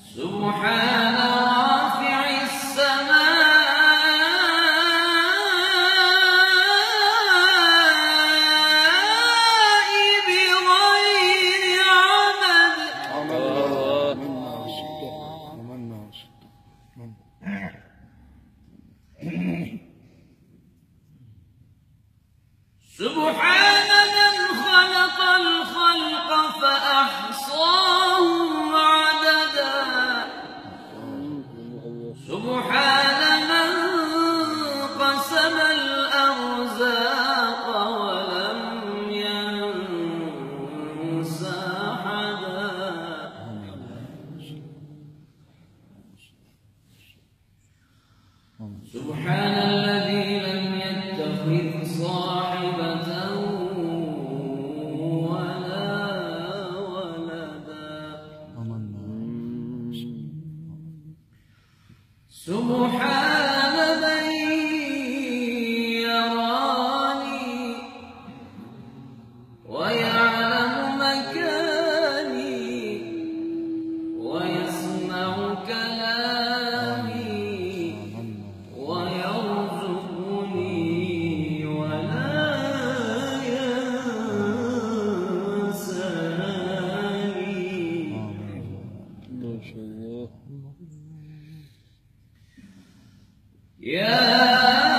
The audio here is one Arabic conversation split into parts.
سبحان رافع السماء بغير عمد. سبحان من خلق الخلق فأحصاهم عددا. سبحان من قسم الأرزاق ولم ينس أحدا. سبحان الذي لم يتخذ صاحبة ولا ولدا. سبحان من يراني ويعلم مكاني ويسمع كلامي ويرزقني ولا ينساني. يا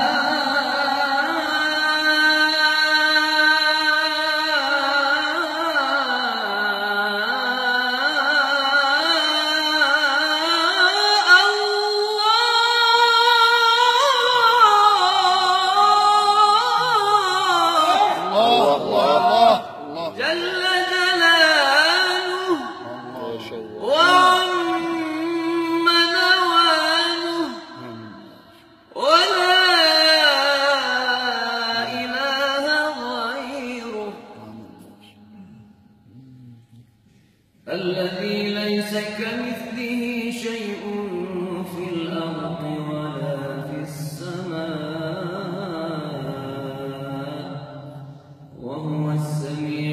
جل جلاله وعم نواله ولا إله غيره الذي ليس كمثله شيء في الأرض ولا في السماء وهو السميع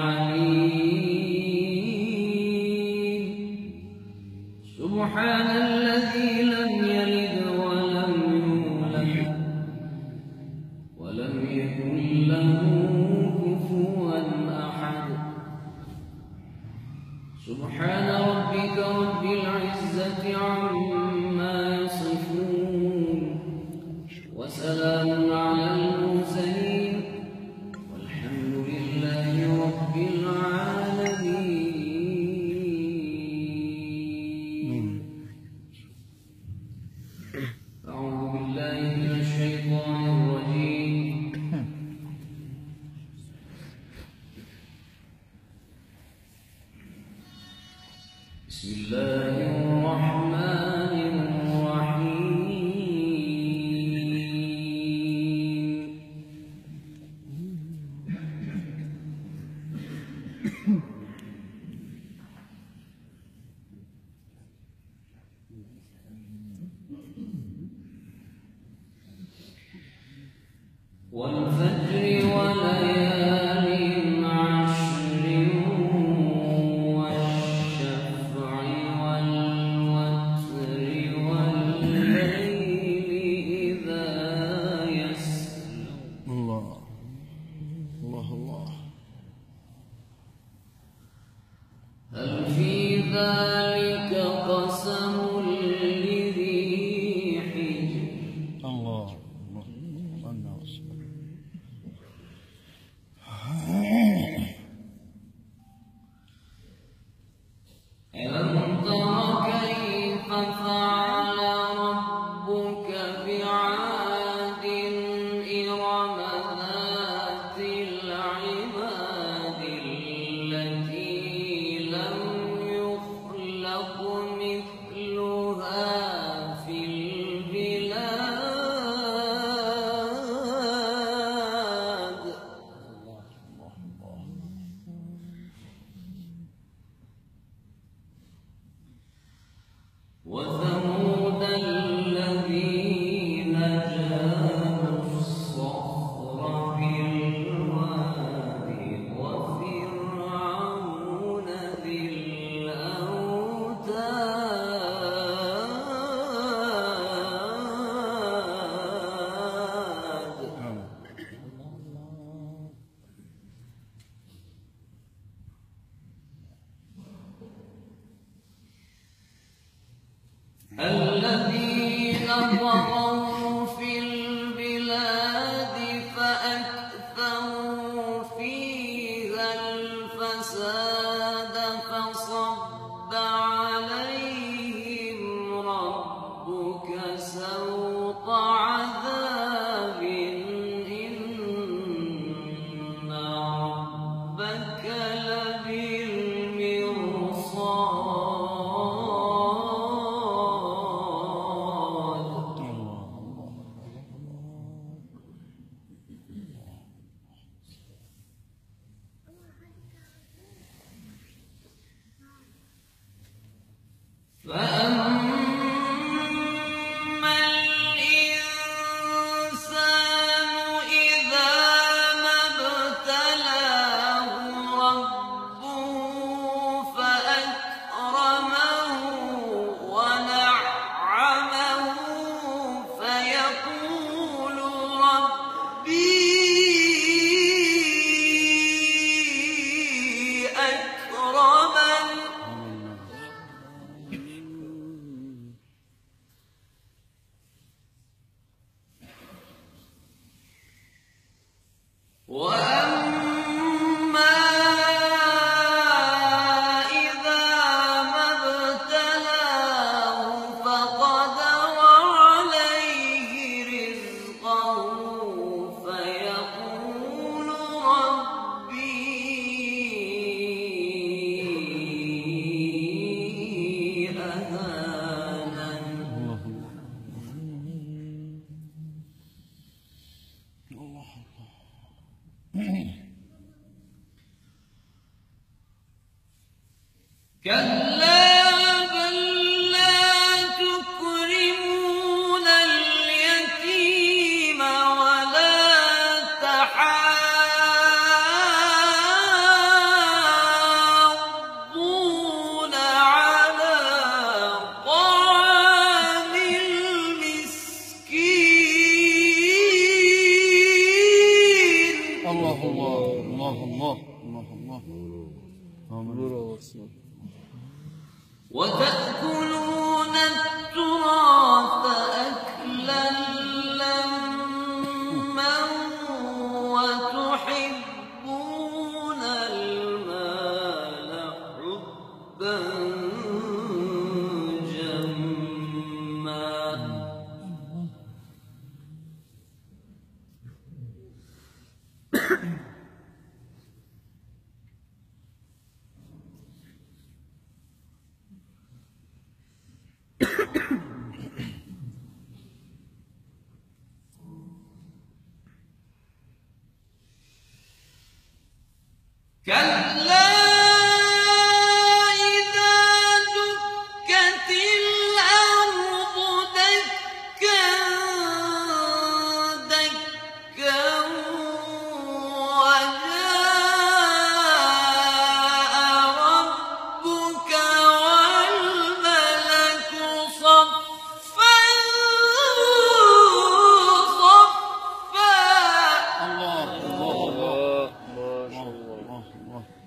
العليم. سبحان الذي لم يلد ولم يولد ولم يكن له كفوا أحد. سبحان ربك رب العزة عما يصفون وسلام على المرسلين والحمد لله رب العالمين. أعوذ بالله من الشيطان الرجيم. بسم الله الرحمن الرحيم. والفجر وليال عشر والشفع والوتر والليل إذا يسر. الله الله الله. هل في ذلك قسم لذي حجر. الله ألم تر كيف فعل ربك بعاد إرم ذات العماد التي لم يخلق مثلها في البلاد. وثمود الذين جابوا الصخر بالواد وفرعون ذي الأوتاد. الذين طغوا في البلاد فأكثروا فيها الفساد فصب عليهم ربك سوط عذاب إن ربك فأما الإنسان إذا ما ابتلاه ربه فأكرمه ونعمه فيقول ربي أكرمن وأما إذا ما ابتلاه فقدر عليه رزقه فيقول ربي أهانن كلا بل لا تكرمون اليتيم ولا تحاضون على طعام المسكين الله الله الله الله الله الله آمين. وتأكلون التراث أكلا لما وتحبون المال حبا جما كلا إذا دكت الأرض دكا دكا وجاء ربك والملك صفا صفا الله الله الله الله الله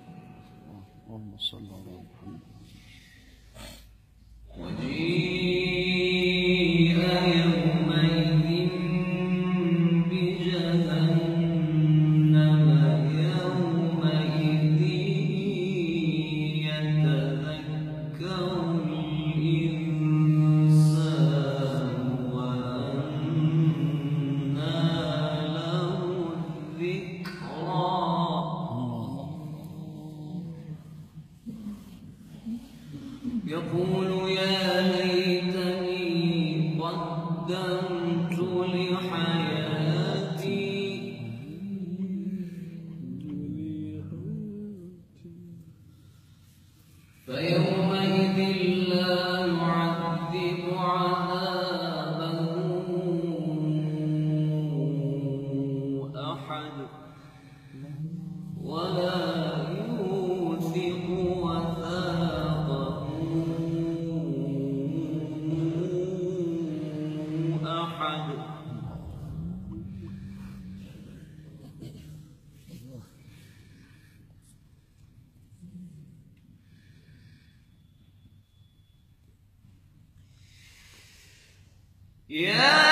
يا